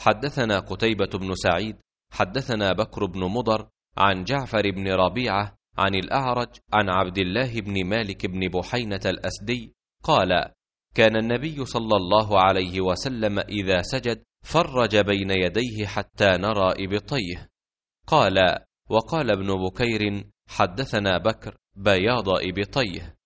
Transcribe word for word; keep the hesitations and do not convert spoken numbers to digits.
حدثنا قتيبة بن سعيد حدثنا بكر بن مضر عن جعفر بن ربيعة عن الأعرج عن عبد الله بن مالك بن بحينة الأسدي قال: كان النبي صلى الله عليه وسلم إذا سجد فرج بين يديه حتى نرى إبطيه. قال: وقال ابن بكير: حدثنا بكر بياض إبطيه.